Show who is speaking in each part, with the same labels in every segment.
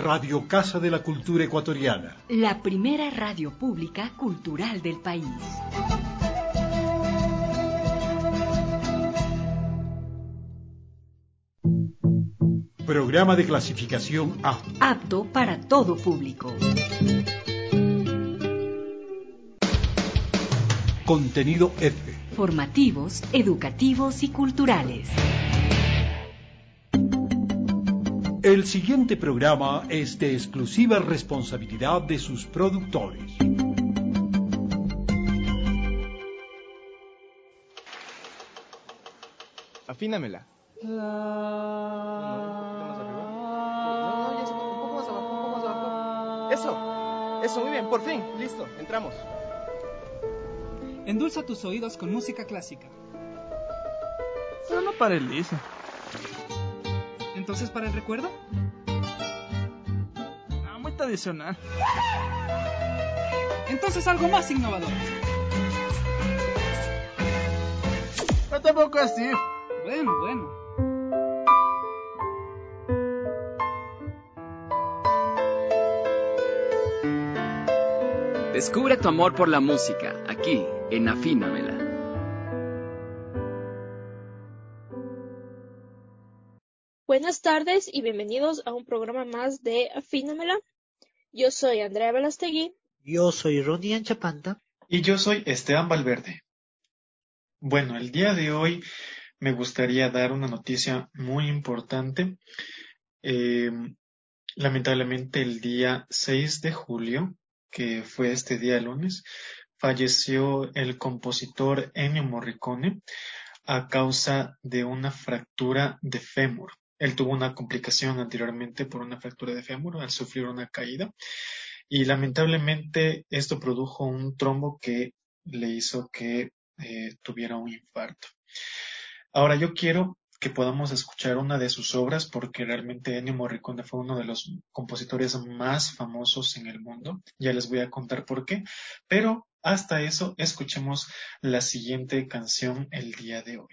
Speaker 1: Radio Casa de la Cultura Ecuatoriana.
Speaker 2: La primera radio pública cultural del país.
Speaker 1: Programa de clasificación A.
Speaker 2: Apto para todo público.
Speaker 1: Contenido F.
Speaker 2: Formativos, educativos y culturales.
Speaker 1: El siguiente programa es de exclusiva responsabilidad de sus productores.
Speaker 3: Afínamela. Eso, muy bien, por fin, listo, entramos.
Speaker 4: Endulza tus oídos con música clásica.
Speaker 5: Pero no para Elisa.
Speaker 4: ¿Entonces para el recuerdo?
Speaker 5: No, muy tradicional.
Speaker 4: Entonces algo más innovador.
Speaker 5: No tampoco así.
Speaker 4: Bueno.
Speaker 6: Descubre tu amor por la música, aquí, en Afínamela.
Speaker 7: Buenas tardes y bienvenidos a un programa más de Afínamela. Yo soy Andrea Velastegui.
Speaker 8: Yo soy Ronnie Anchapanta.
Speaker 9: Y yo soy Esteban Valverde. Bueno, el día de hoy me gustaría dar una noticia muy importante. Lamentablemente el día 6 de julio, que fue este día lunes, falleció el compositor Ennio Morricone a causa de una fractura de fémur. Él tuvo una complicación anteriormente por una fractura de fémur al sufrir una caída y lamentablemente esto produjo un trombo que le hizo que tuviera un infarto. Ahora yo quiero que podamos escuchar una de sus obras porque realmente Ennio Morricone fue uno de los compositores más famosos en el mundo. Ya les voy a contar por qué, pero hasta eso escuchemos la siguiente canción el día de hoy.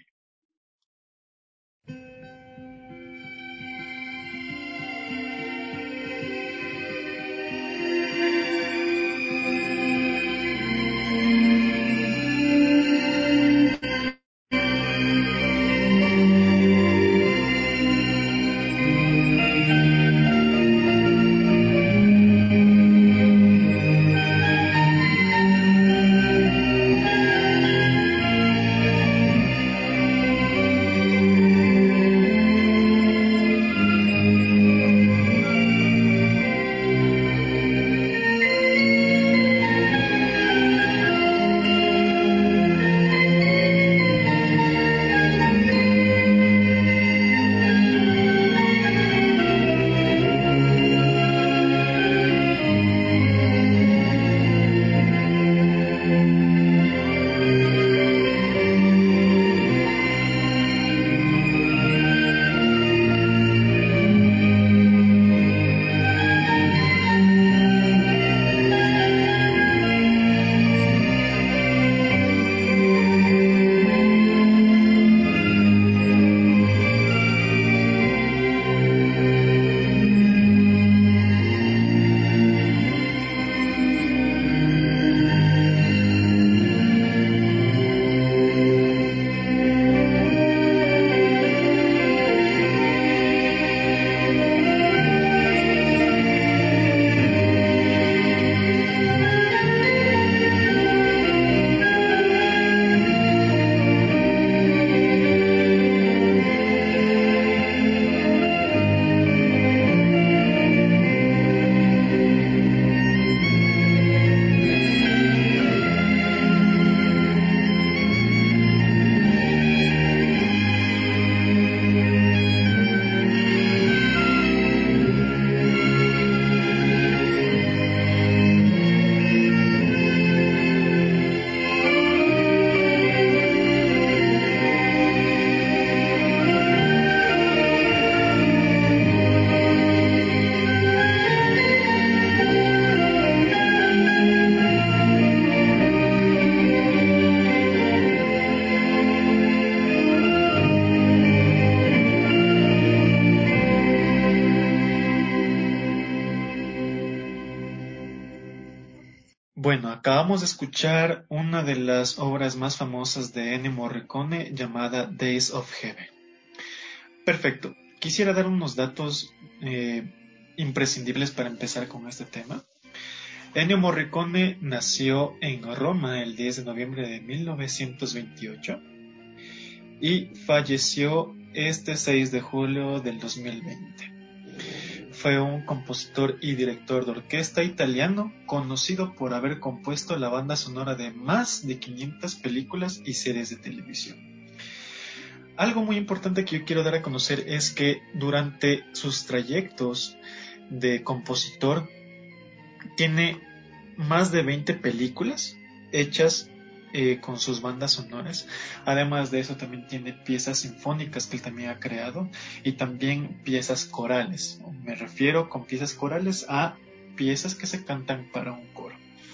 Speaker 9: Bueno, acabamos de escuchar una de las obras más famosas de Ennio Morricone llamada Days of Heaven. Perfecto. Quisiera dar unos datos imprescindibles para empezar con este tema. Ennio Morricone nació en Roma el 10 de noviembre de 1928 y falleció este 6 de julio del 2020. Fue un compositor y director de orquesta italiano conocido por haber compuesto la banda sonora de más de 500 películas y series de televisión. Algo muy importante que yo quiero dar a conocer es que durante sus trayectos de compositor tiene más de 20 películas hechas con sus bandas sonoras. Además de eso también tiene piezas sinfónicas que él también ha creado y también piezas corales. Me refiero con piezas corales a piezas que se cantan para un coro.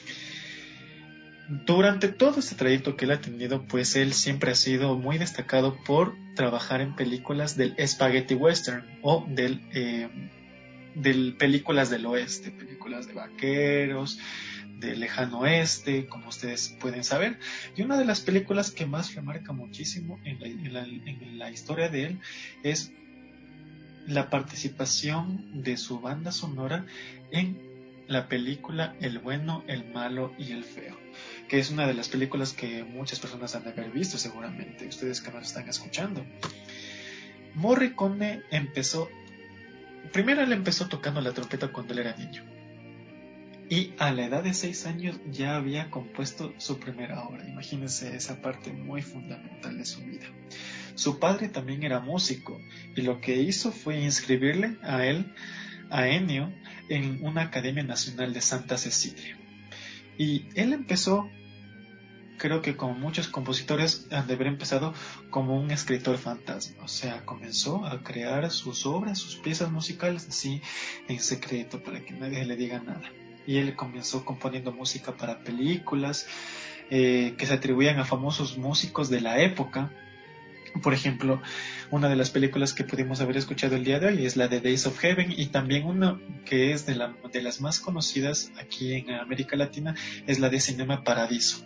Speaker 9: Durante todo este trayecto que él ha tenido, pues él siempre ha sido muy destacado por trabajar en películas del spaghetti western o del películas del oeste, películas de vaqueros, del lejano oeste, como ustedes pueden saber. Y una de las películas que más remarca muchísimo en la historia de él es la participación de su banda sonora en la película El bueno, el malo y el feo, que es una de las películas que muchas personas han de haber visto seguramente, ustedes que nos están escuchando. Morricone primero él empezó tocando la trompeta cuando él era niño. Y a la edad de 6 años ya había compuesto su primera obra. Imagínense esa parte muy fundamental de su vida. Su padre también era músico y lo que hizo fue inscribirle a Ennio, en una Academia Nacional de Santa Cecilia. Y él empezó, creo que como muchos compositores han de haber empezado como un escritor fantasma. O sea, comenzó a crear sus obras, sus piezas musicales así en secreto para que nadie le diga nada. Y él comenzó componiendo música para películas que se atribuían a famosos músicos de la época. Por ejemplo, una de las películas que pudimos haber escuchado el día de hoy es la de Days of Heaven, y también una que es de las más conocidas aquí en América Latina es la de Cinema Paradiso.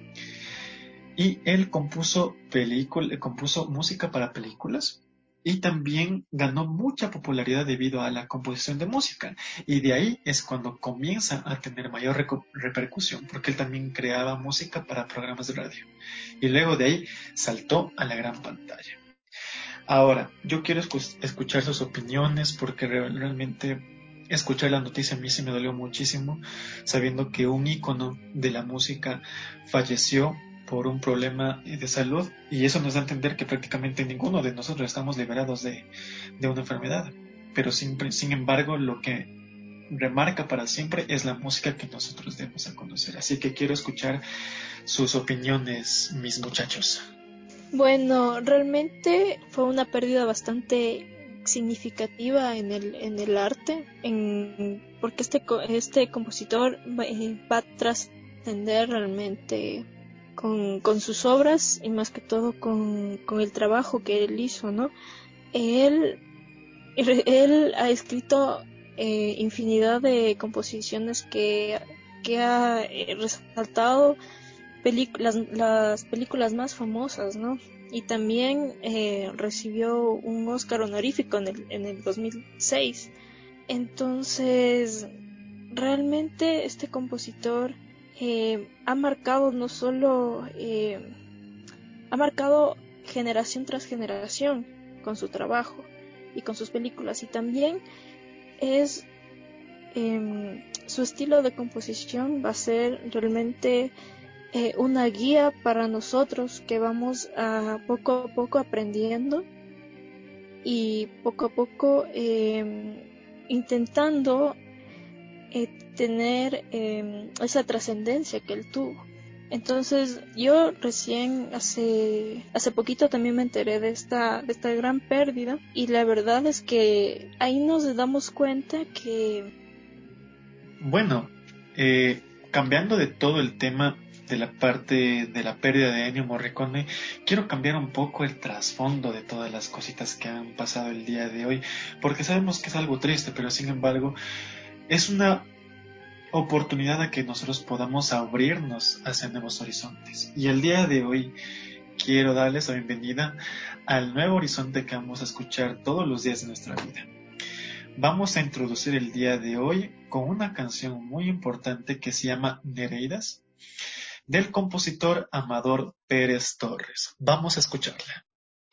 Speaker 9: Y él compuso música para películas y también ganó mucha popularidad debido a la composición de música, y de ahí es cuando comienza a tener mayor repercusión, porque él también creaba música para programas de radio y luego de ahí saltó a la gran pantalla. Ahora, yo quiero escuchar sus opiniones, porque realmente escuchar la noticia a mí sí me dolió muchísimo, sabiendo que un ícono de la música falleció por un problema de salud, y eso nos da a entender que prácticamente ninguno de nosotros estamos liberados de una enfermedad, pero sin embargo lo que remarca para siempre es la música que nosotros debemos a conocer. Así que quiero escuchar sus opiniones, mis muchachos.
Speaker 7: Bueno, realmente fue una pérdida bastante significativa en el arte, porque este compositor va a trascender realmente con sus obras, y más que todo con el trabajo que él hizo, ¿no? Él ha escrito infinidad de composiciones que ha resaltado las películas más famosas, ¿no? Y también recibió un Oscar honorífico en el 2006. Entonces, realmente este compositor ha marcado no solo ha marcado generación tras generación con su trabajo y con sus películas, y también es su estilo de composición va a ser realmente una guía para nosotros, que vamos a poco aprendiendo y poco a poco intentando tener esa trascendencia que él tuvo. Entonces yo recién hace poquito también me enteré de esta gran pérdida, y la verdad es que ahí nos damos cuenta que...
Speaker 9: Bueno, cambiando de todo el tema de la parte de la pérdida de Ennio Morricone, quiero cambiar un poco el trasfondo de todas las cositas que han pasado el día de hoy, porque sabemos que es algo triste, pero sin embargo es una oportunidad a que nosotros podamos abrirnos hacia nuevos horizontes. Y el día de hoy quiero darles la bienvenida al nuevo horizonte que vamos a escuchar todos los días de nuestra vida. Vamos a introducir el día de hoy con una canción muy importante que se llama Nereidas, del compositor Amador Pérez Torres. Vamos a escucharla.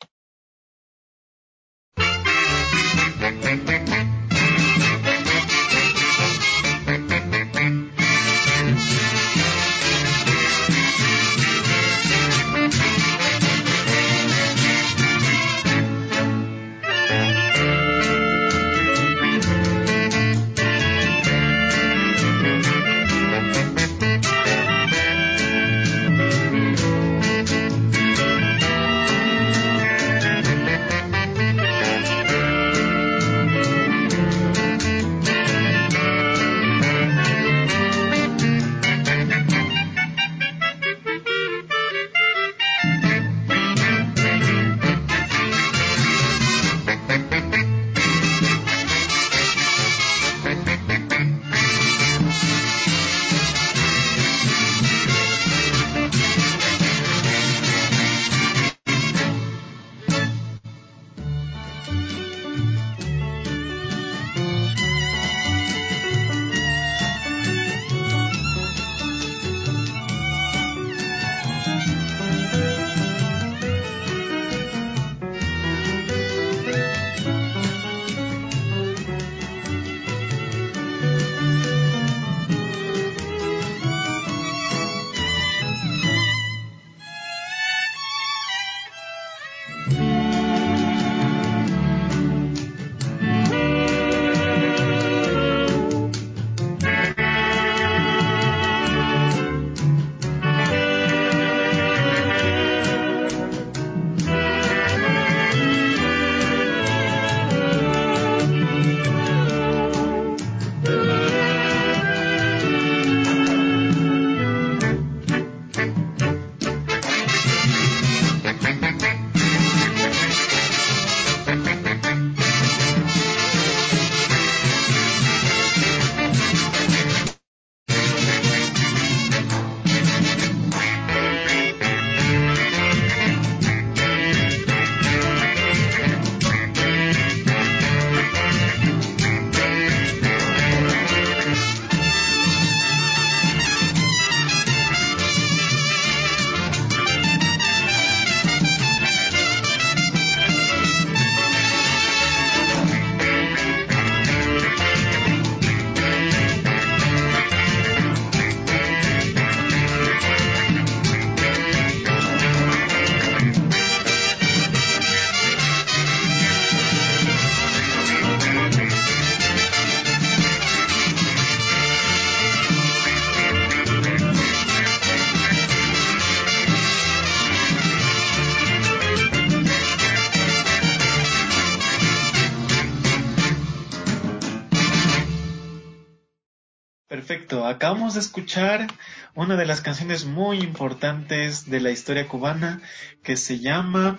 Speaker 9: Perfecto, acabamos de escuchar una de las canciones muy importantes de la historia cubana que se llama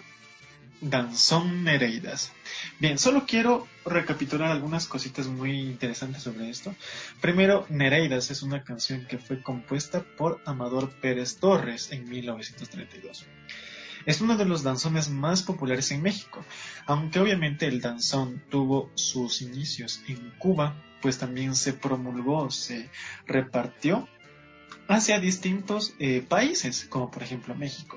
Speaker 9: Danzón Nereidas. Bien, solo quiero recapitular algunas cositas muy interesantes sobre esto. Primero, Nereidas es una canción que fue compuesta por Amador Pérez Torres en 1932. Es uno de los danzones más populares en México, aunque obviamente el danzón tuvo sus inicios en Cuba, pues también se promulgó, se repartió hacia distintos países, como por ejemplo México.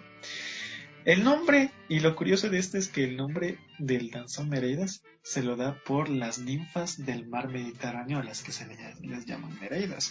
Speaker 9: El nombre, y lo curioso de este es que el nombre del danzón Nereidas se lo da por las ninfas del mar Mediterráneo a las que se les llaman Nereidas.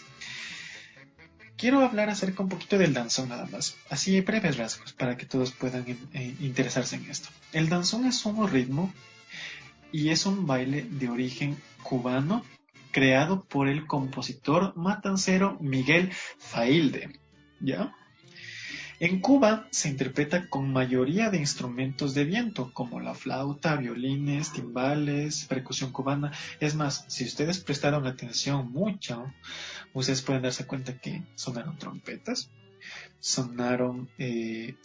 Speaker 9: Quiero hablar acerca un poquito del danzón nada más, así breves rasgos para que todos puedan interesarse en esto. El danzón es un ritmo y es un baile de origen cubano creado por el compositor matancero Miguel Failde, ¿ya? En Cuba se interpreta con mayoría de instrumentos de viento, como la flauta, violines, timbales, percusión cubana. Es más, si ustedes prestaron atención mucho, ustedes pueden darse cuenta que sonaron trompetas, sonaron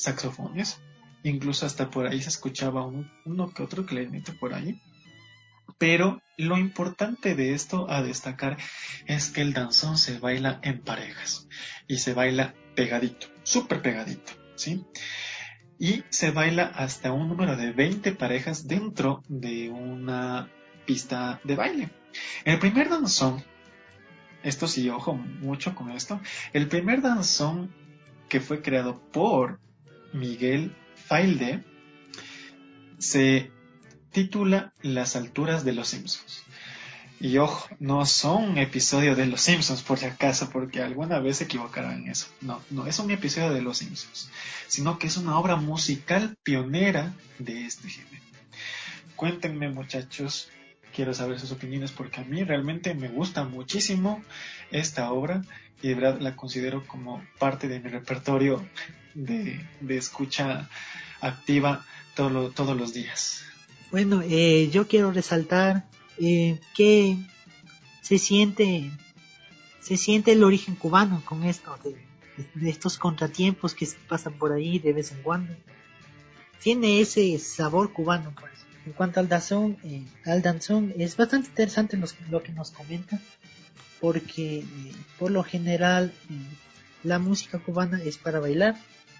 Speaker 9: saxofones, incluso hasta por ahí se escuchaba uno que otro clarinete por ahí. Pero lo importante de esto a destacar es que el danzón se baila en parejas y se baila pegadito, súper pegadito, ¿sí? Y se baila hasta un número de 20 parejas dentro de una pista de baile. El primer danzón, esto sí, ojo mucho con esto, el primer danzón que fue creado por Miguel Failde se titula Las alturas de los Simpsons. Y ojo, no son un episodio de Los Simpsons por si acaso, porque alguna vez se equivocaron en eso. No, no es un episodio de Los Simpsons, sino que es una obra musical pionera de este género. Cuéntenme, muchachos, quiero saber sus opiniones porque a mí realmente me gusta muchísimo esta obra y de verdad la considero como parte de mi repertorio de escucha activa todos los días.
Speaker 8: Bueno, yo quiero resaltar que se siente el origen cubano con esto de estos contratiempos que se pasan por ahí de vez en cuando. Tiene ese sabor cubano, pues. En cuanto al danzón, es bastante interesante lo que nos comenta, porque por lo general la música cubana es para bailar.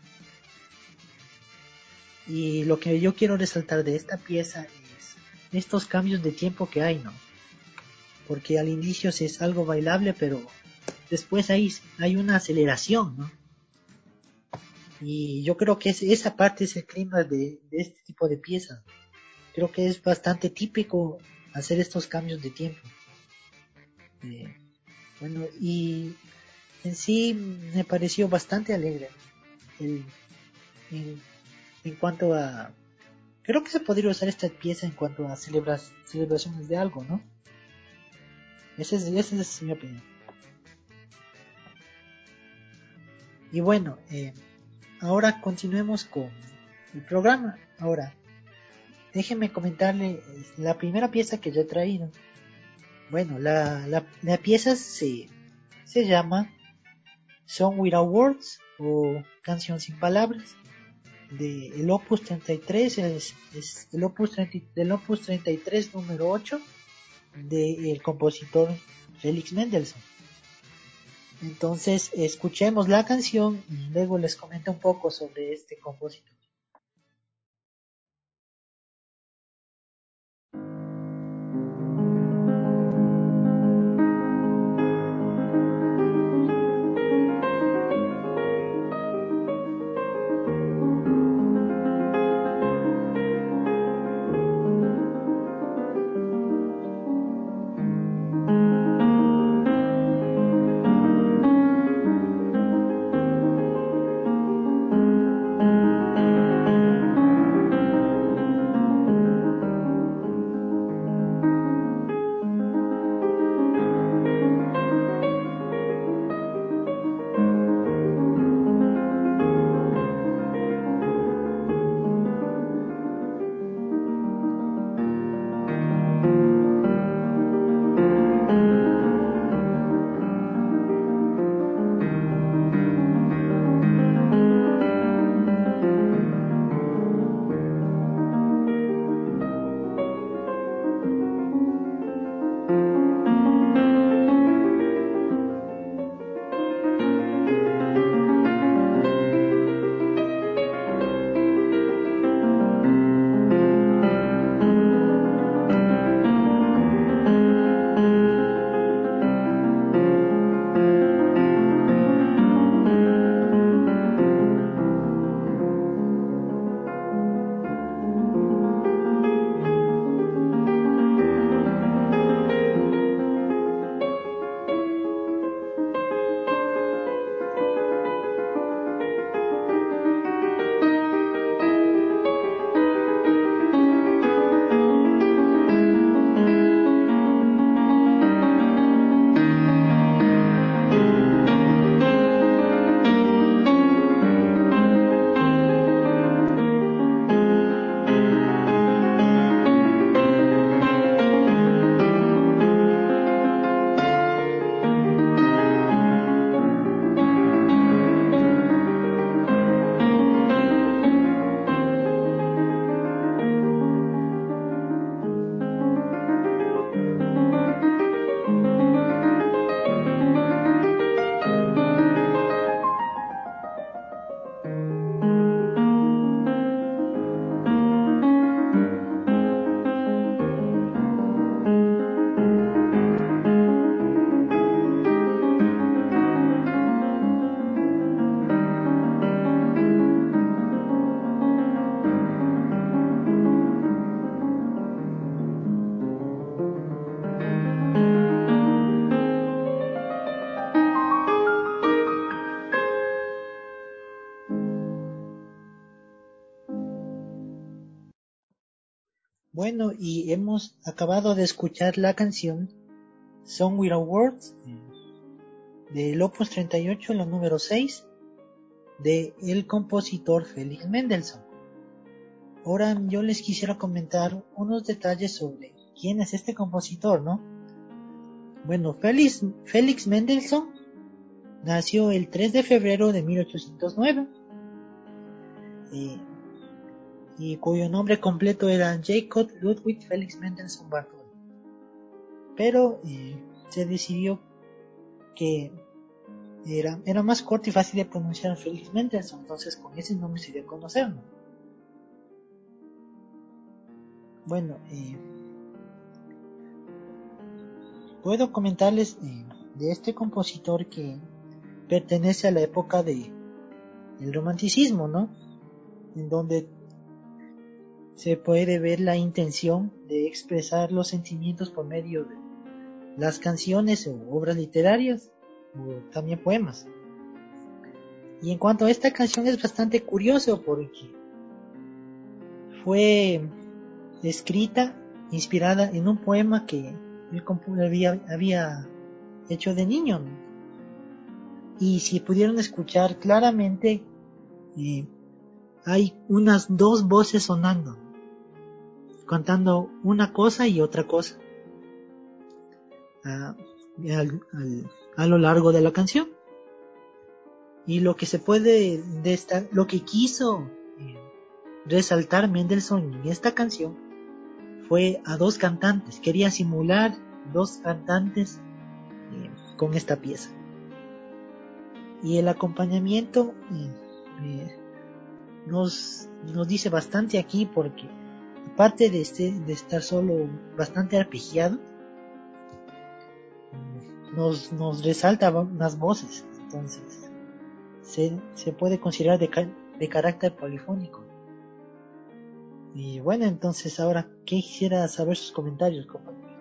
Speaker 8: Y lo que yo quiero resaltar de esta pieza es estos cambios de tiempo que hay, ¿no? Porque al inicio sí es algo bailable, pero después hay una aceleración, ¿no? Y yo creo que esa parte es el clima de este tipo de piezas. Creo que es bastante típico hacer estos cambios de tiempo. Bueno, y en sí me pareció bastante alegre en cuanto a... Creo que se podría usar esta pieza en cuanto a celebraciones de algo, ¿no? Esa es mi opinión. Y bueno, ahora continuemos con el programa. Ahora, déjenme comentarle la primera pieza que yo he traído. Bueno, la pieza se llama Song Without Words o Canción sin Palabras, del Opus 33, es el del Opus 33 número 8 del compositor Felix Mendelssohn. Entonces escuchemos la canción y luego les comento un poco sobre este compositor. Bueno, y hemos acabado de escuchar la canción Song Without Words del Opus 38, la número 6, de el compositor Felix Mendelssohn. Ahora yo les quisiera comentar unos detalles sobre quién es este compositor, ¿no? Bueno, Felix Mendelssohn nació el 3 de febrero de 1809 y cuyo nombre completo era Jacob Ludwig Felix Mendelssohn Bartholdy. Pero se decidió que era más corto y fácil de pronunciar Felix Mendelssohn, entonces con ese nombre se dio a conocer, ¿no? Bueno, puedo comentarles de este compositor que pertenece a la época del romanticismo, ¿no? En donde se puede ver la intención de expresar los sentimientos por medio de las canciones o obras literarias o también poemas. Y en cuanto a esta canción es bastante curioso porque fue escrita, inspirada en un poema que él había hecho de niño, ¿no? Y si pudieron escuchar claramente, hay unas dos voces sonando, cantando una cosa y otra cosa a lo largo de la canción. Y lo que se puede lo que quiso resaltar Mendelssohn en esta canción fue a dos cantantes. Quería simular dos cantantes con esta pieza. Y el acompañamiento nos dice bastante aquí, porque aparte de estar solo bastante arpegiado, nos resalta las voces. Entonces se puede considerar de carácter polifónico. Y bueno, entonces ahora quisiera saber sus comentarios, compañero.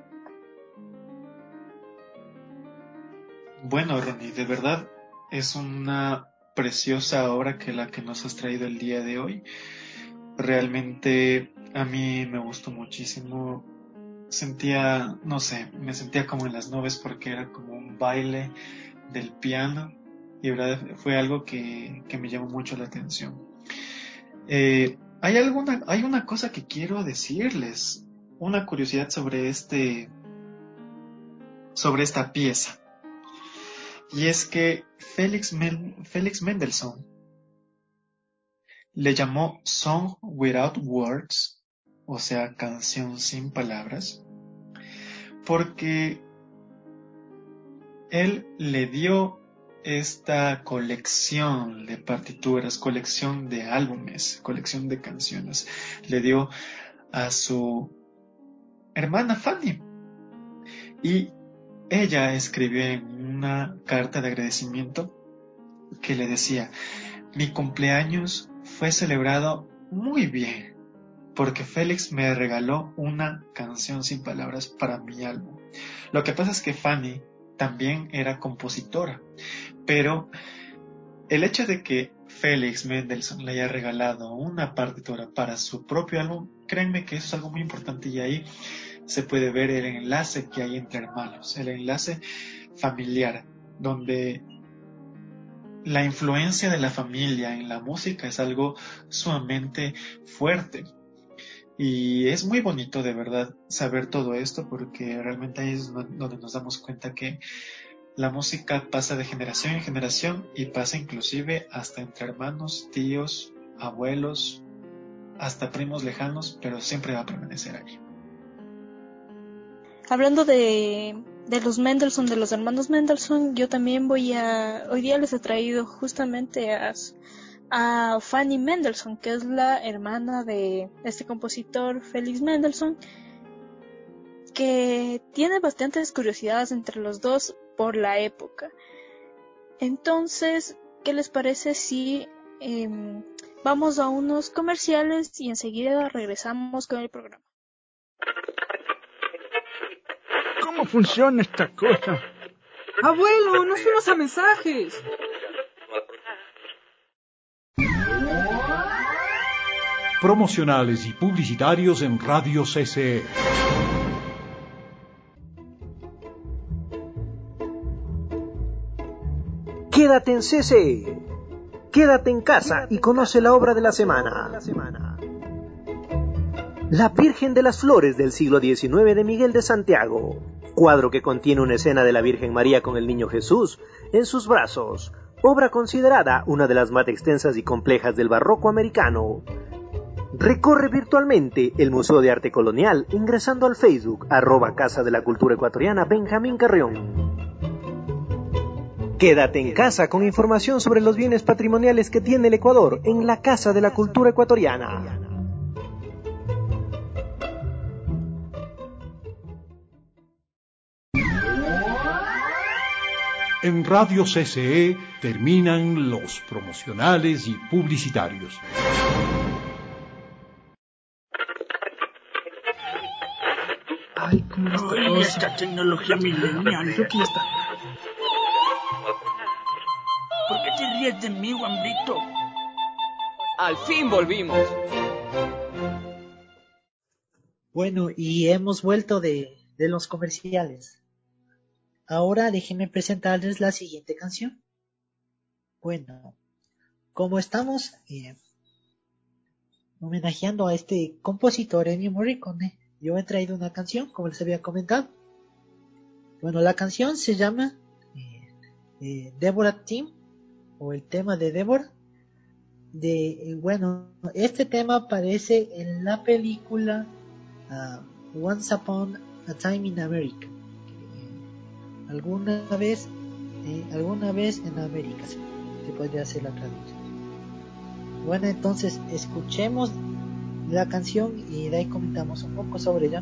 Speaker 9: Bueno, Ronnie, de verdad es una preciosa obra que la que nos has traído el día de hoy. Realmente a mí me gustó muchísimo. Me sentía como en las nubes porque era como un baile del piano y verdad fue algo que me llamó mucho la atención. Hay una cosa que quiero decirles, una curiosidad sobre esta pieza. Y es que Felix Mendelssohn le llamó Song Without Words, o sea, canción sin palabras, porque él le dio esta colección de partituras, colección de álbumes, colección de canciones, le dio a su hermana Fanny. Y ella escribió en una carta de agradecimiento que le decía: mi cumpleaños fue celebrado muy bien porque Félix me regaló una canción sin palabras para mi álbum. Lo que pasa es que Fanny también era compositora, pero el hecho de que Felix Mendelssohn le haya regalado una partitura para su propio álbum, créanme que eso es algo muy importante, y ahí se puede ver el enlace que hay entre hermanos, el enlace familiar, donde la influencia de la familia en la música es algo sumamente fuerte. Y es muy bonito de verdad saber todo esto, porque realmente ahí es donde nos damos cuenta que la música pasa de generación en generación y pasa inclusive hasta entre hermanos, tíos, abuelos, hasta primos lejanos, pero siempre va a permanecer ahí.
Speaker 7: Hablando de los Mendelssohn, de los hermanos Mendelssohn, yo también hoy día les he traído justamente a Fanny Mendelssohn, que es la hermana de este compositor Felix Mendelssohn, que tiene bastantes curiosidades entre los dos por la época. Entonces, ¿qué les parece si vamos a unos comerciales y enseguida regresamos con el programa?
Speaker 5: ¿Cómo funciona esta cosa?
Speaker 4: Abuelo, nos fuimos a mensajes.
Speaker 1: promocionales y publicitarios en Radio CCE.
Speaker 10: Quédate en CCE. Quédate en casa y conoce la obra de la semana. La Virgen de las Flores del siglo XIX de Miguel de Santiago. Cuadro que contiene una escena de la Virgen María con el Niño Jesús en sus brazos. Obra considerada una de las más extensas y complejas del barroco americano. Recorre virtualmente el Museo de Arte Colonial ingresando al Facebook @Casa de la Cultura Ecuatoriana Benjamín Carrión. Quédate en casa con información sobre los bienes patrimoniales que tiene el Ecuador en la Casa de la Cultura Ecuatoriana.
Speaker 1: En Radio CCE terminan los promocionales y publicitarios.
Speaker 5: Ay, ¿cómo está? Ay, esta tecnología milenial. ¿Qué está? ¿Por qué te ríes de mí, Guambrito?
Speaker 6: Al fin volvimos.
Speaker 8: Bueno, y hemos vuelto de los comerciales. Ahora déjenme presentarles la siguiente canción. Bueno, como estamos homenajeando a este compositor Ennio Morricone, yo he traído una canción, como les había comentado. Bueno, la canción se llama Deborah Team, o el tema de Deborah. Bueno, este tema aparece en la película Once Upon a Time in America. Alguna vez en América se podría hacer la traducción. Bueno, entonces escuchemos la canción y de ahí comentamos un poco sobre ella.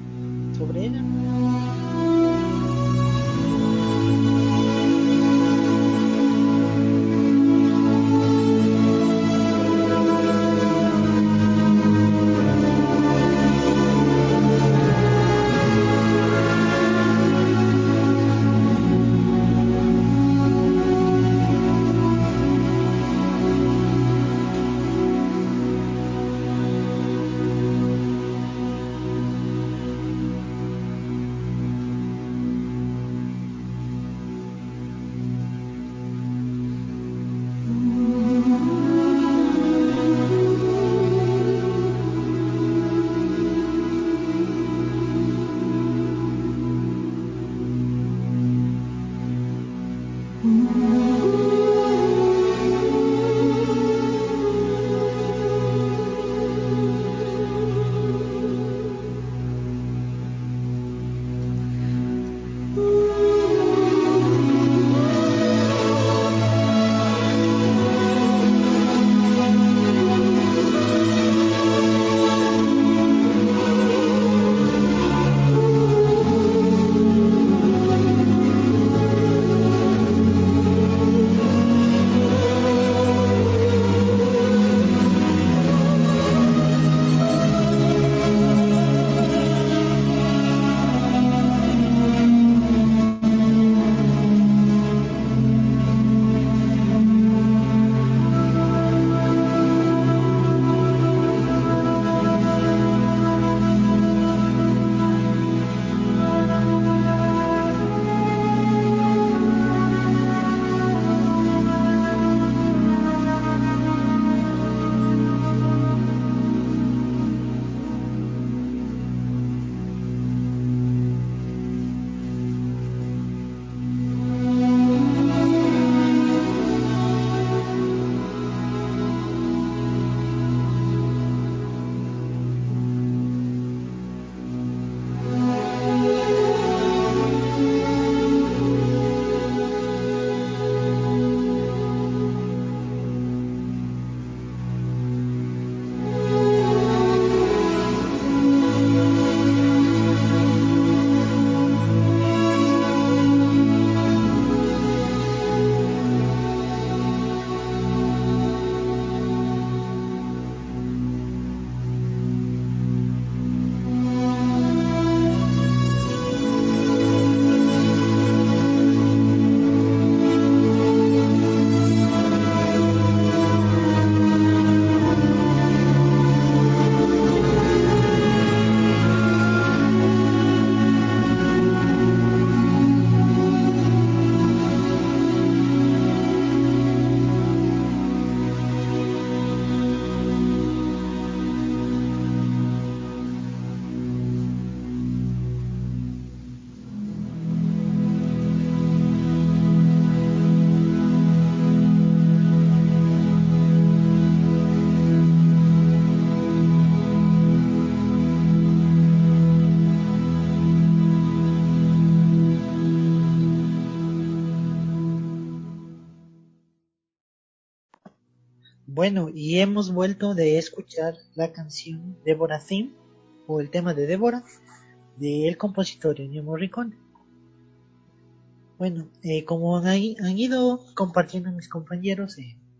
Speaker 8: Bueno, y hemos vuelto de escuchar la canción Deborah Theme, o el tema de Deborah, del compositor Ennio Morricone. Bueno, como han ido compartiendo mis compañeros,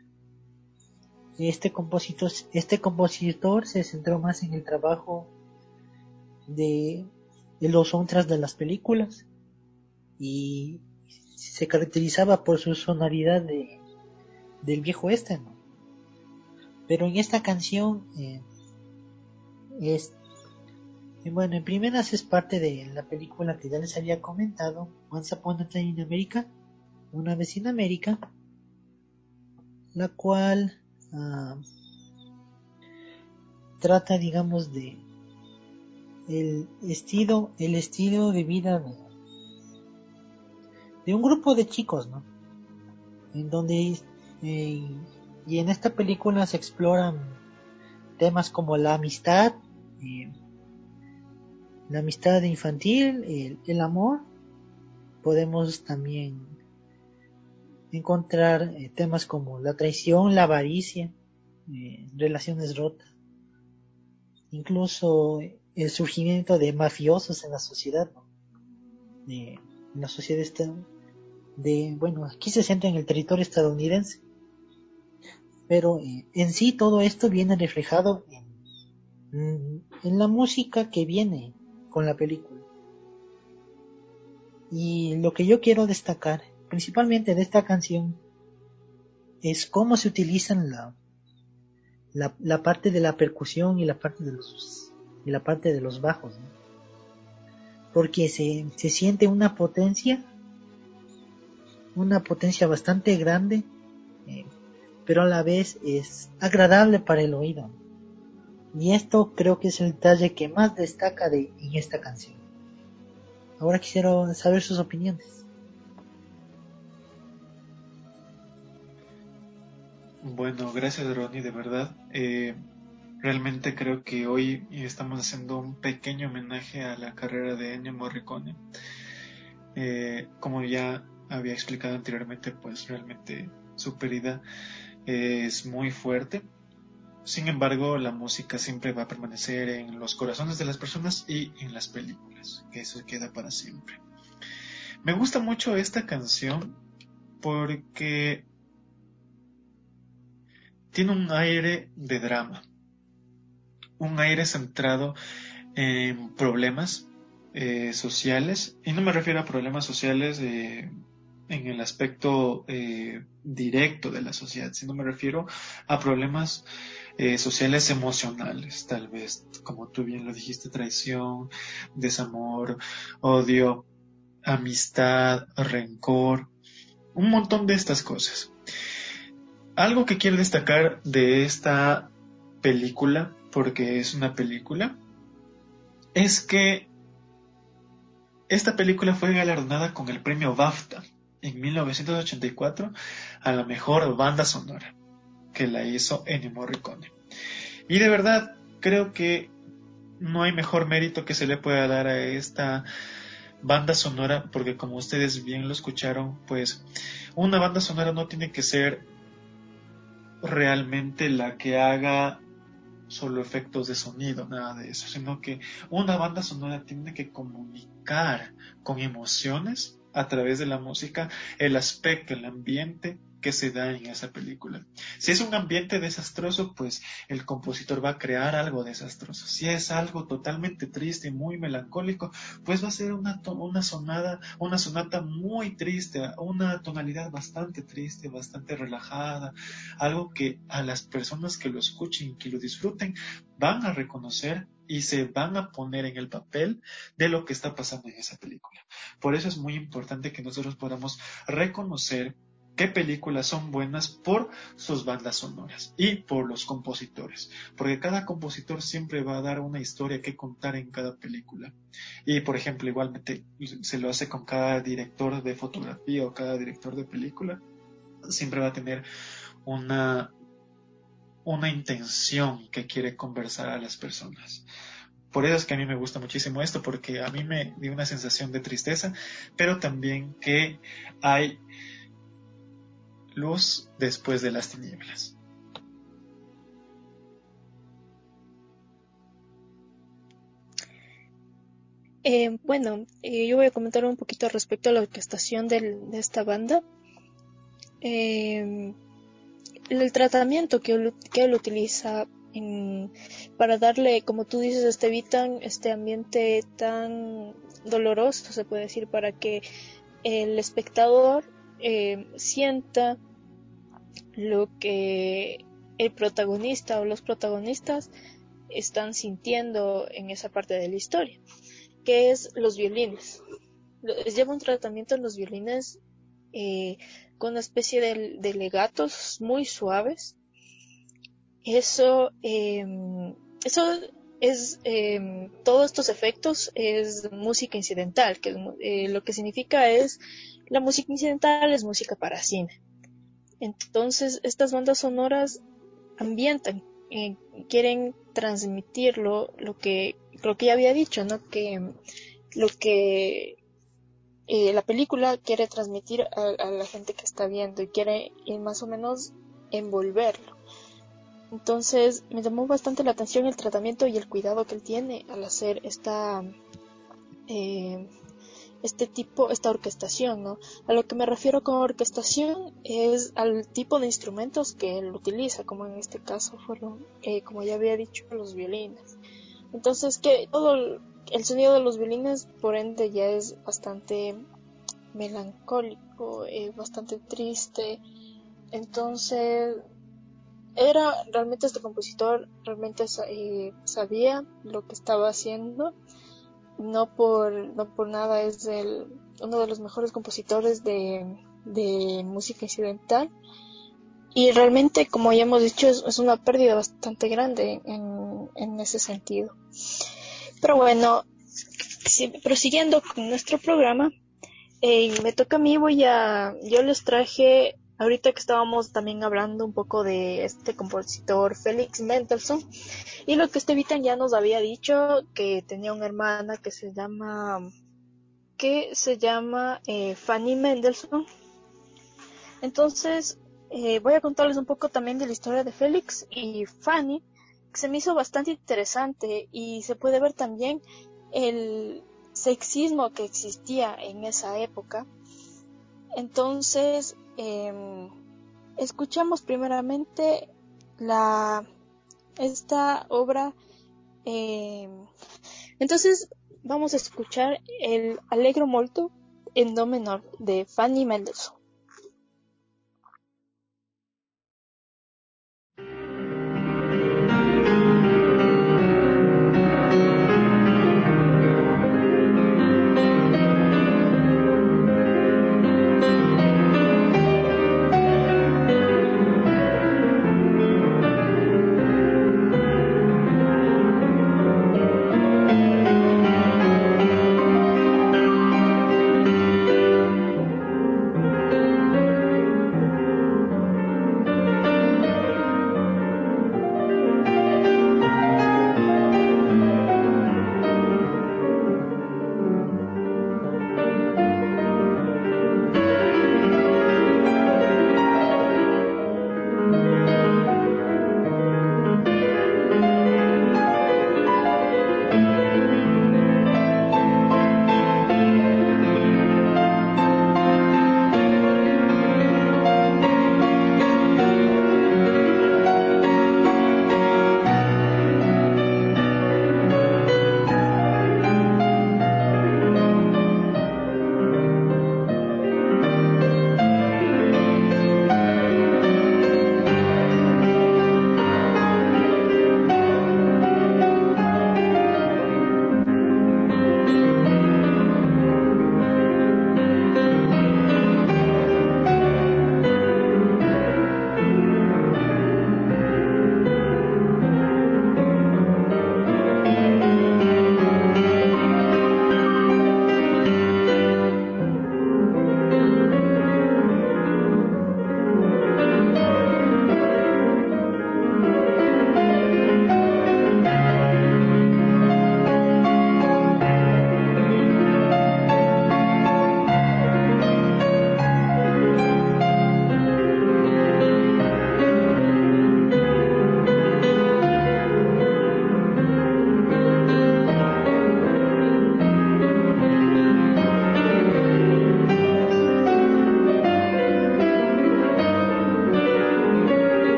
Speaker 8: este compositor se centró más en el trabajo de los soundtracks de las películas y se caracterizaba por su sonoridad del viejo este, ¿no? Pero en esta canción bueno, en primeras es parte de la película que ya les había comentado, Once Upon a Time in America, una vez en América, la cual trata, digamos, de el estilo de vida de un grupo de chicos, ¿no? En donde y en esta película se exploran temas como la amistad infantil, el amor. Podemos también encontrar temas como la traición, la avaricia, relaciones rotas, incluso el surgimiento de mafiosos en la sociedad, ¿no? En la sociedad bueno, aquí se centra en el territorio estadounidense, pero en sí todo esto viene reflejado en la música que viene con la película. Y lo que yo quiero destacar principalmente de esta canción es cómo se utilizan la parte de la percusión y la parte de los bajos, ¿no? Porque se siente una potencia bastante grande, pero a la vez es agradable para el oído. Y esto creo que es el detalle que más destaca en esta canción. Ahora quisiera saber sus opiniones.
Speaker 9: Bueno, gracias Ronnie, de verdad. Realmente creo que hoy estamos haciendo un pequeño homenaje a la carrera de Ennio Morricone. Como ya había explicado anteriormente, pues realmente su pérdida es muy fuerte. Sin embargo, la música siempre va a permanecer en los corazones de las personas y en las películas, que eso queda para siempre. Me gusta mucho esta canción porque tiene un aire de drama, un aire centrado en problemas sociales, y no me refiero a problemas sociales en el aspecto directo de la sociedad, sino me refiero a problemas sociales emocionales, tal vez, como tú bien lo dijiste, traición, desamor, odio, amistad, rencor, un montón de estas cosas. Algo que quiero destacar de esta película, porque es una película, es que esta película fue galardonada con el premio BAFTA en 1984 a la mejor banda sonora, que la hizo Ennio Morricone. Y de verdad creo que no hay mejor mérito que se le pueda dar a esta banda sonora, porque como ustedes bien lo escucharon, pues una banda sonora no tiene que ser realmente la que haga solo efectos de sonido, nada de eso, sino que una banda sonora tiene que comunicar con emociones a través de la música el aspecto, el ambiente que se da en esa película. Si es un ambiente desastroso, pues el compositor va a crear algo desastroso. Si es algo totalmente triste y muy melancólico, pues va a ser una sonata muy triste, una tonalidad bastante triste, bastante relajada, algo que a las personas que lo escuchen, que lo disfruten, van a reconocer y se van a poner en el papel de lo que está pasando en esa película. Por eso es muy importante que nosotros podamos reconocer qué películas son buenas por sus bandas sonoras y por los compositores, porque cada compositor siempre va a dar una historia que contar en cada película. Y por ejemplo, igualmente se lo hace con cada director de fotografía o cada director de película, siempre va a tener una intención que quiere conversar a las personas. Por eso es que a mí me gusta muchísimo esto, porque a mí me dio una sensación de tristeza, pero también que hay luz después de las tinieblas.
Speaker 7: Yo voy a comentar un poquito respecto a la orquestación de esta banda. El tratamiento que él utiliza para darle, como tú dices, este ambiente tan doloroso, se puede decir, para que el espectador sienta lo que el protagonista o los protagonistas están sintiendo en esa parte de la historia, que es los violines. Lleva un tratamiento en los violines con una especie de legatos muy suaves. Eso es todos estos efectos es música incidental, que lo que significa es la música incidental es música para cine. Entonces estas bandas sonoras ambientan, quieren transmitir lo que ya había dicho, ¿no? Que lo que la película quiere transmitir a la gente que está viendo y quiere más o menos envolverlo. Entonces me llamó bastante la atención el tratamiento y el cuidado que él tiene al hacer esta orquestación, ¿no? A lo que me refiero con orquestación es al tipo de instrumentos que él utiliza, como en este caso fueron, como ya había dicho, los violines. Entonces que todo el sonido de los violines, por ende, ya es bastante melancólico, bastante triste. Entonces realmente este compositor realmente sabía lo que estaba haciendo. No por nada es uno de los mejores compositores de música incidental, y realmente, como ya hemos dicho, es una pérdida bastante grande en ese sentido. Pero bueno, prosiguiendo con nuestro programa, me toca a mí, yo les traje, ahorita que estábamos también hablando un poco de este compositor Felix Mendelssohn, y lo que Estevitan ya nos había dicho, que tenía una hermana que se llama Fanny Mendelssohn. Entonces voy a contarles un poco también de la historia de Félix y Fanny, que se me hizo bastante interesante, y se puede ver también el sexismo que existía en esa época. Entonces escuchamos primeramente esta obra. Entonces vamos a escuchar el Allegro molto en do menor de Fanny Mendelssohn.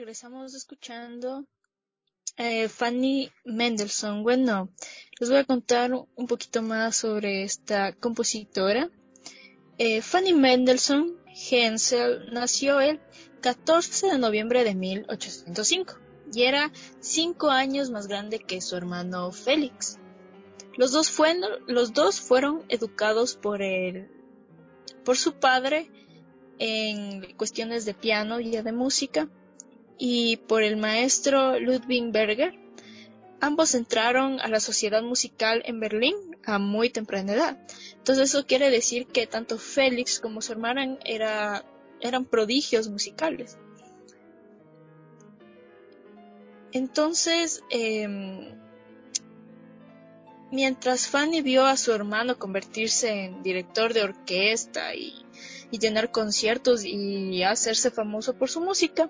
Speaker 7: regresamos escuchando Fanny Mendelssohn. Bueno, les voy a contar un poquito más sobre esta compositora. Fanny Mendelssohn Hensel nació el 14 de noviembre de 1805 y era 5 años más grande que su hermano Félix. Los dos fueron educados por su padre en cuestiones de piano y de música, y por el maestro Ludwig Berger. Ambos entraron a la sociedad musical en Berlín a muy temprana edad. Entonces eso quiere decir que tanto Félix como su hermana eran prodigios musicales. Entonces, mientras Fanny vio a su hermano convertirse en director de orquesta y llenar conciertos y hacerse famoso por su música,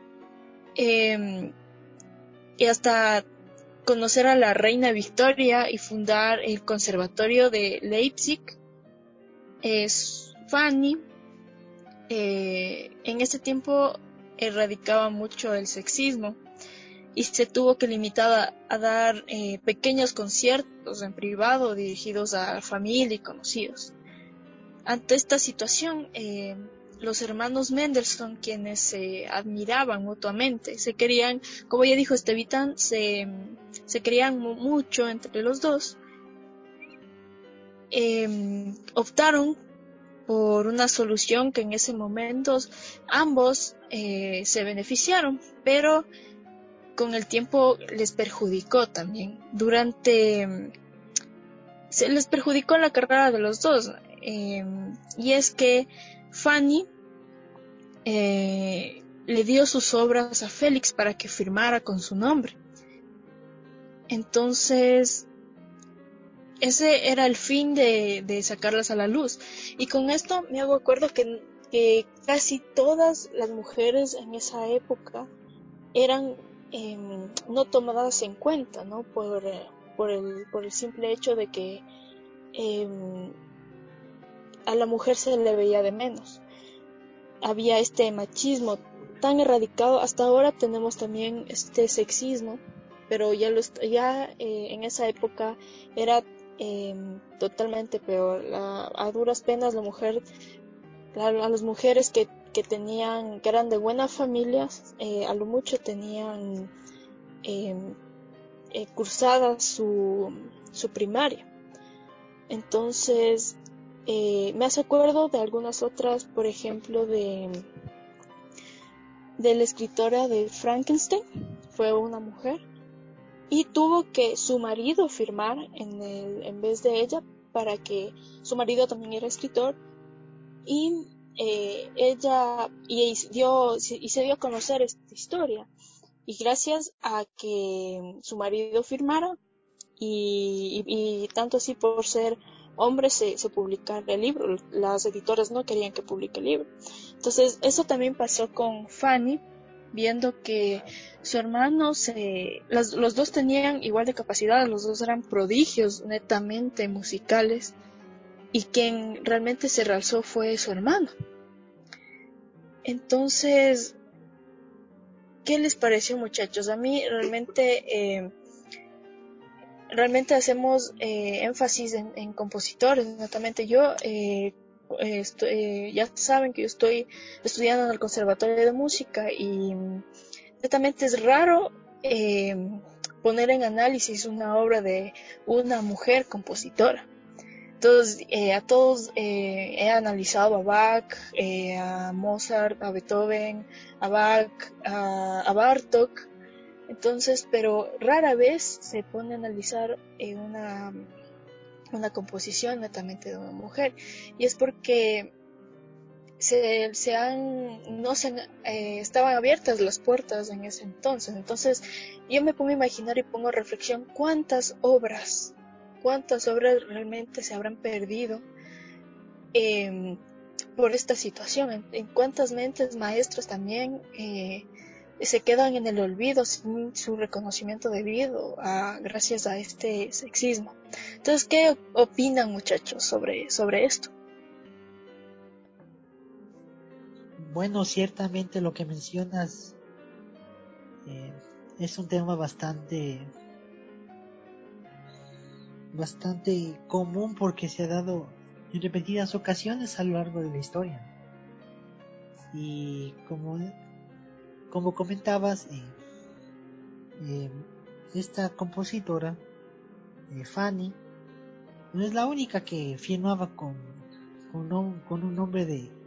Speaker 7: y hasta conocer a la reina Victoria y fundar el conservatorio de Leipzig, Fanny en ese tiempo erradicaba mucho el sexismo y se tuvo que limitar a dar pequeños conciertos en privado dirigidos a familia y conocidos. Ante esta situación, los hermanos Mendelssohn, quienes se admiraban mutuamente, se querían, como ya dijo Estevitan, se querían mucho entre los dos, optaron por una solución que en ese momento ambos se beneficiaron, pero con el tiempo les perjudicó también. Se les perjudicó la carrera de los dos, y es que Fanny le dio sus obras a Félix para que firmara con su nombre. Entonces ese era el fin de sacarlas a la luz, y con esto me hago acuerdo que casi todas las mujeres en esa época eran no tomadas en cuenta, ¿no? por el simple hecho de que a la mujer se le veía de menos. Había este machismo tan erradicado. Hasta ahora tenemos también este sexismo, pero ya en esa época era totalmente peor. A duras penas a las mujeres que eran de buenas familias, a lo mucho tenían cursada su primaria. Entonces me hace acuerdo de algunas otras, por ejemplo de la escritora de Frankenstein. Fue una mujer y tuvo que su marido firmar en vez de ella, para que su marido también era escritor, y ella se dio a conocer esta historia, y gracias a que su marido firmara y tanto así por ser hombre se publicara el libro. Las editoras no querían que publique el libro. Entonces eso también pasó con Fanny, viendo que su hermano los dos tenían igual de capacidad, los dos eran prodigios netamente musicales, y quien realmente se realzó fue su hermano. Entonces, ¿qué les pareció, muchachos? A mí realmente hacemos énfasis en compositores. Netamente yo ya saben que yo estoy estudiando en el Conservatorio de Música, y netamente es raro poner en análisis una obra de una mujer compositora. Entonces, a todos he analizado a Bach, a Mozart, a Beethoven, a Bach, a Bartók. Entonces, pero rara vez se pone a analizar una composición netamente de una mujer, y es porque estaban abiertas las puertas en ese entonces. Entonces yo me pongo a imaginar y pongo a reflexión cuántas obras realmente se habrán perdido por esta situación, en cuántas mentes maestras también se quedan en el olvido sin su reconocimiento debido gracias a este sexismo. Entonces, ¿qué opinan, muchachos, sobre esto?
Speaker 8: Bueno, ciertamente lo que mencionas es un tema bastante común porque se ha dado en repetidas ocasiones a lo largo de la historia. Y como comentabas, esta compositora, Fanny, no es la única que firmaba con un nombre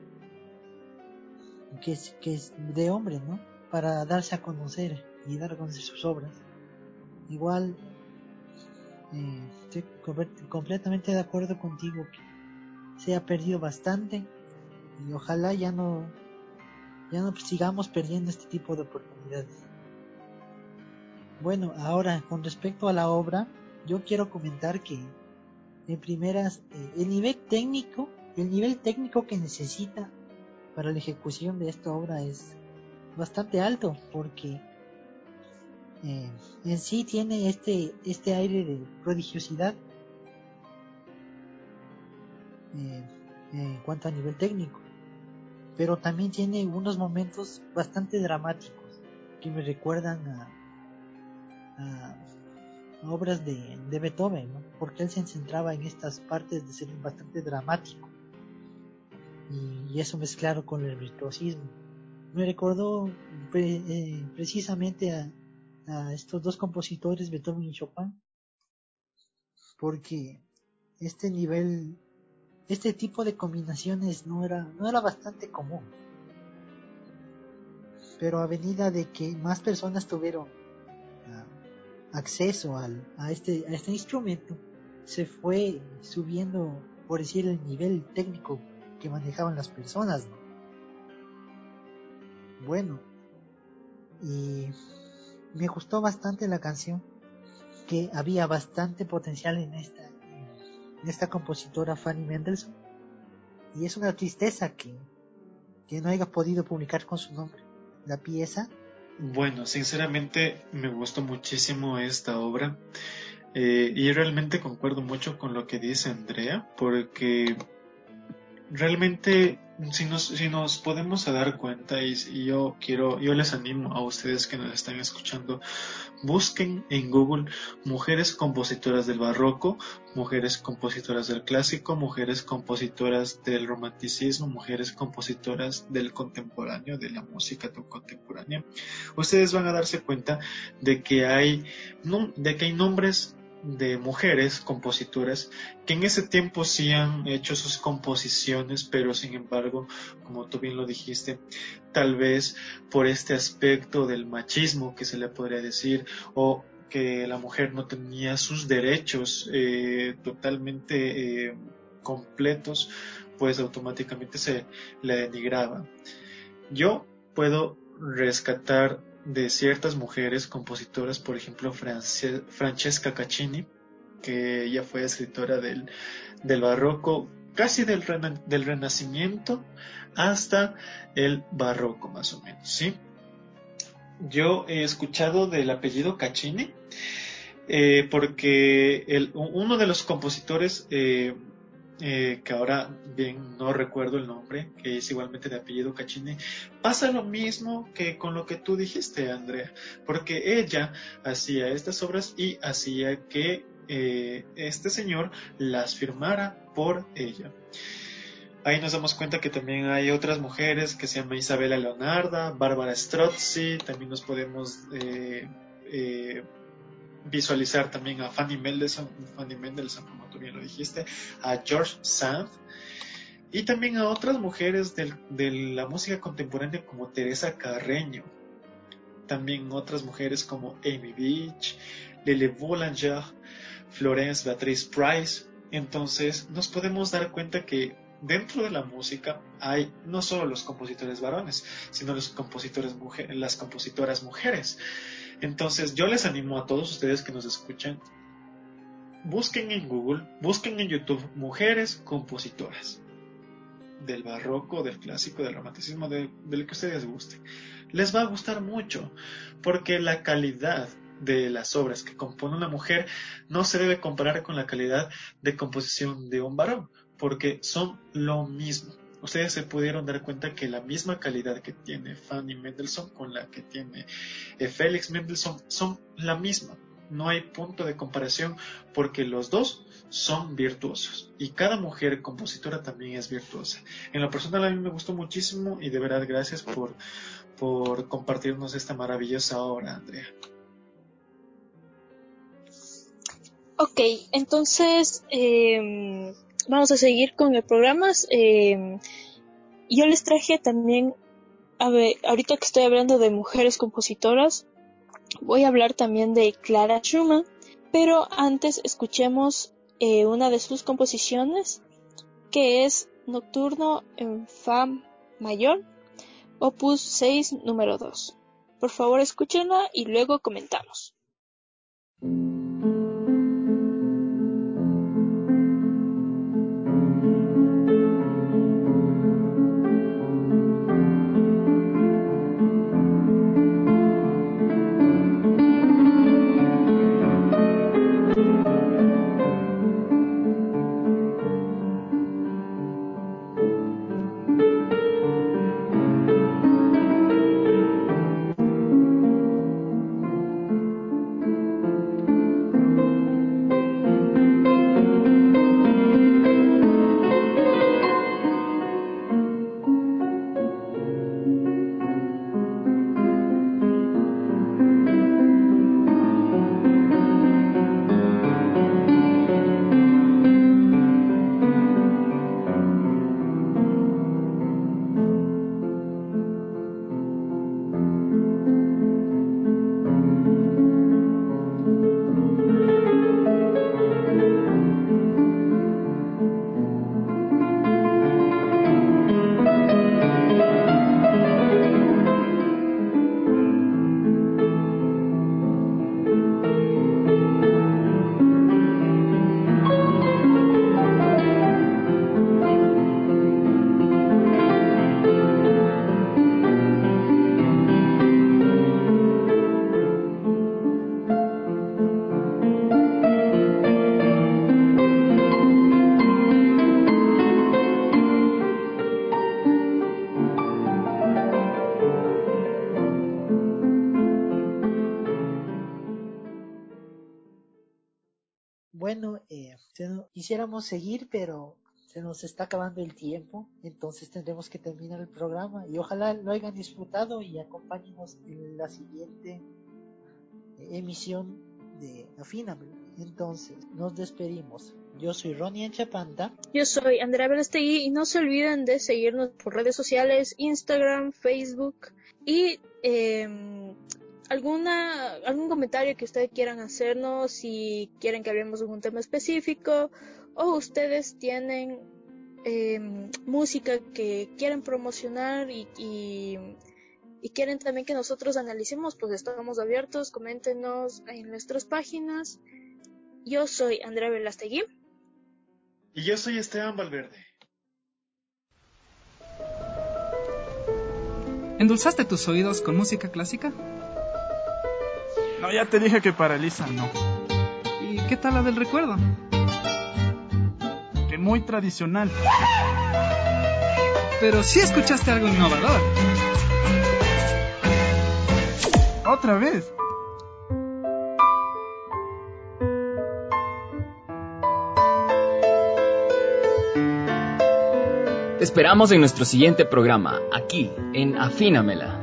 Speaker 8: que es de hombre, ¿no? Para darse a conocer y dar a conocer sus obras. Igual, estoy completamente de acuerdo contigo que se ha perdido bastante y ojalá ya no sigamos perdiendo este tipo de oportunidades. Bueno, ahora con respecto a la obra, yo quiero comentar que en primeras, el nivel técnico que necesita para la ejecución de esta obra es bastante alto, porque en sí tiene este aire de prodigiosidad en cuanto a nivel técnico, pero también tiene unos momentos bastante dramáticos que me recuerdan a obras de Beethoven, ¿no? Porque él se centraba en estas partes de ser bastante dramático y eso mezclado con el virtuosismo. Me recordó precisamente a estos dos compositores, Beethoven y Chopin, porque este tipo de combinaciones no era bastante común, pero a medida de que más personas tuvieron acceso a este instrumento, se fue subiendo, por decir, el nivel técnico que manejaban las personas, ¿no? Bueno, y me gustó bastante la canción, que había bastante potencial en esta compositora Fanny Mendelssohn, y es una tristeza que no haya podido publicar con su nombre la pieza.
Speaker 9: Bueno, sinceramente me gustó muchísimo esta obra y realmente concuerdo mucho con lo que dice Andrea, porque realmente si nos podemos dar cuenta y yo les animo a ustedes que nos están escuchando, busquen en Google mujeres compositoras del barroco, mujeres compositoras del clásico, mujeres compositoras del romanticismo, mujeres compositoras del contemporáneo, de la música contemporánea. Ustedes van a darse cuenta de que hay nombres de mujeres compositoras que en ese tiempo sí han hecho sus composiciones, pero sin embargo, como tú bien lo dijiste, tal vez por este aspecto del machismo que se le podría decir, o que la mujer no tenía sus derechos totalmente completos, pues automáticamente se le denigraba. Yo puedo rescatar de ciertas mujeres compositoras, por ejemplo Francesca Caccini, que ella fue escritora del barroco, casi del Renacimiento hasta el barroco más o menos, ¿sí? Yo he escuchado del apellido Caccini porque uno de los compositores que ahora bien no recuerdo el nombre, que es igualmente de apellido Caccini, pasa lo mismo que con lo que tú dijiste, Andrea, porque ella hacía estas obras y hacía que este señor las firmara por ella. Ahí nos damos cuenta que también hay otras mujeres que se llaman Isabella Leonarda, Bárbara Strozzi, también nos podemos visualizar también a Fanny Mendelssohn, como tú bien lo dijiste, a George Sand, y también a otras mujeres de la música contemporánea como Teresa Carreño, también otras mujeres como Amy Beach, Lily Boulanger, Florence Beatrice Price. Entonces nos podemos dar cuenta que dentro de la música hay no solo los compositores varones, sino las compositoras mujeres. Entonces yo les animo a todos ustedes que nos escuchan, busquen en Google, busquen en YouTube mujeres compositoras del barroco, del clásico, del romanticismo, del que ustedes gusten. Les va a gustar mucho, porque la calidad de las obras que compone una mujer no se debe comparar con la calidad de composición de un varón, porque son lo mismo. ustedes se pudieron dar cuenta que la misma calidad que tiene Fanny Mendelssohn con la que tiene Félix Mendelssohn son la misma. No hay punto de comparación porque los dos son virtuosos y cada mujer compositora también es virtuosa. En lo personal a mí me gustó muchísimo y de verdad gracias por compartirnos esta maravillosa obra, Andrea.
Speaker 7: Ok, entonces vamos a seguir con el programa. Yo les traje también, a ver, ahorita que estoy hablando de mujeres compositoras, voy a hablar también de Clara Schumann, pero antes escuchemos una de sus composiciones, que es Nocturno en Fa mayor, opus 6, número 2. Por favor, escúchenla y luego comentamos.
Speaker 8: Bueno, quisiéramos seguir, pero se nos está acabando el tiempo, entonces tendremos que terminar el programa y ojalá lo hayan disfrutado y acompáñenos en la siguiente emisión de Afínamela. Entonces, nos despedimos. Yo soy Ronnie Enchapanda.
Speaker 7: Yo soy Andrea Belastegui y no se olviden de seguirnos por redes sociales, Instagram, Facebook y algún comentario que ustedes quieran hacernos, si quieren que hablemos de algún tema específico o ustedes tienen música que quieren promocionar y quieren también que nosotros analicemos, pues estamos abiertos, coméntenos en nuestras páginas. Yo soy Andrea Belastegui.
Speaker 9: Y yo soy Esteban Valverde.
Speaker 4: ¿Endulzaste tus oídos con música clásica?
Speaker 5: No, ya te dije que para Elisa no.
Speaker 4: ¿Y qué tal la del recuerdo?
Speaker 5: Que muy tradicional.
Speaker 4: Pero sí escuchaste algo innovador.
Speaker 5: ¿Otra vez?
Speaker 6: Te esperamos en nuestro siguiente programa, aquí en Afínamela.